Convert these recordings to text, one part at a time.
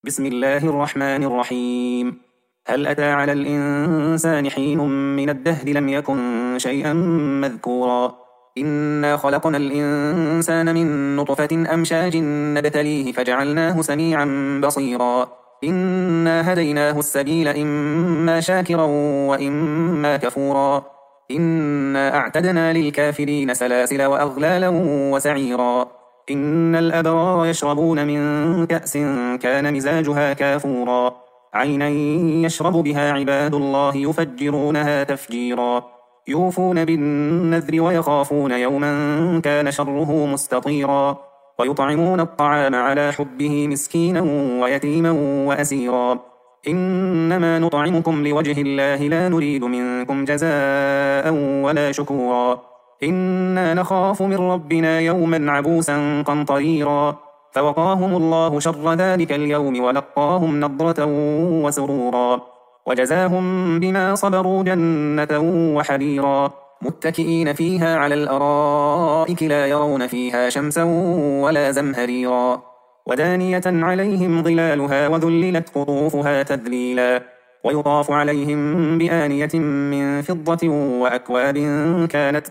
بسم الله الرحمن الرحيم. هل أتى على الإنسان حين من الدهر لم يكن شيئا مذكورا. إنا خلقنا الإنسان من نطفة أمشاج نبتليه فجعلناه سميعا بصيرا. إنا هديناه السبيل إما شاكرا وإما كفورا. إنا أعتدنا للكافرين سلاسل وأغلالا وسعيرا. إن الأبرار يشربون من كأس كان مزاجها كافورا. عينا يشرب بها عباد الله يفجرونها تفجيرا. يوفون بالنذر ويخافون يوما كان شره مستطيرا. ويطعمون الطعام على حبه مسكينا ويتيما وأسيرا. إنما نطعمكم لوجه الله لا نريد منكم جزاء ولا شكورا. إنا نخاف من ربنا يوما عبوسا قمطريرا. فوقاهم الله شر ذلك اليوم ولقاهم نضرة وسرورا. وجزاهم بما صبروا جنة وحريرا. متكئين فيها على الأرائك لا يرون فيها شمسا ولا زمهريرا. ودانية عليهم ظلالها وذللت قطوفها تذليلا. ويطاف عليهم بآنية من فضة وأكواب كانت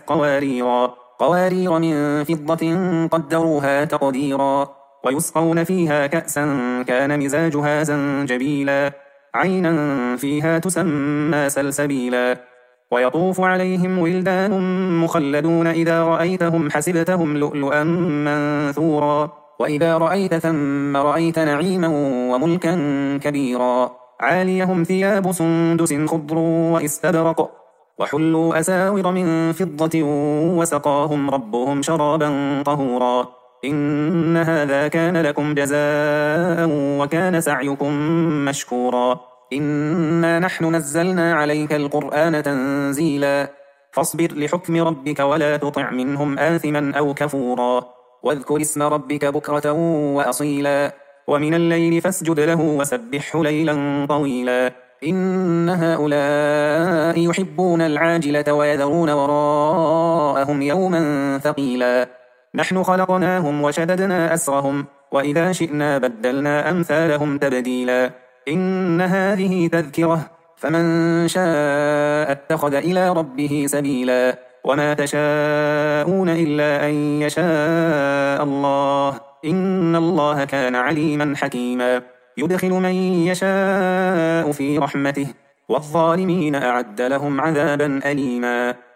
قوارير من فضة قدروها تقديرا. ويسقون فيها كأسا كان مزاجها زنجبيلا. عينا فيها تسمى سلسبيلا. ويطوف عليهم ولدان مخلدون إذا رأيتهم حسبتهم لؤلؤا منثورا. وإذا رأيت ثم رأيت نعيما وملكا كبيرا. عاليهم ثياب سندس خضر واستبرق. وحلوا أساور من فضة وسقاهم ربهم شرابا طهورا. إن هذا كان لكم جزاء وكان سعيكم مشكورا. إنا نحن نزلنا عليك القرآن تنزيلا. فاصبر لحكم ربك ولا تطع منهم آثما أو كفورا. واذكر اسم ربك بكرة وأصيلا. ومن الليل فاسجد له وسبحه ليلا طويلا. إن هؤلاء يحبون العاجلة ويذرون وراءهم يوما ثقيلا. نحن خلقناهم وشددنا أسرهم وإذا شئنا بدلنا أمثالهم تبديلا. إن هذه تذكرة فمن شاء اتخذ إلى ربه سبيلا. وما تشاءون إلا أن يشاء الله. إن الله كان عليما حكيما. يدخل من يشاء في رحمته والظالمين أعد لهم عذابا أليما.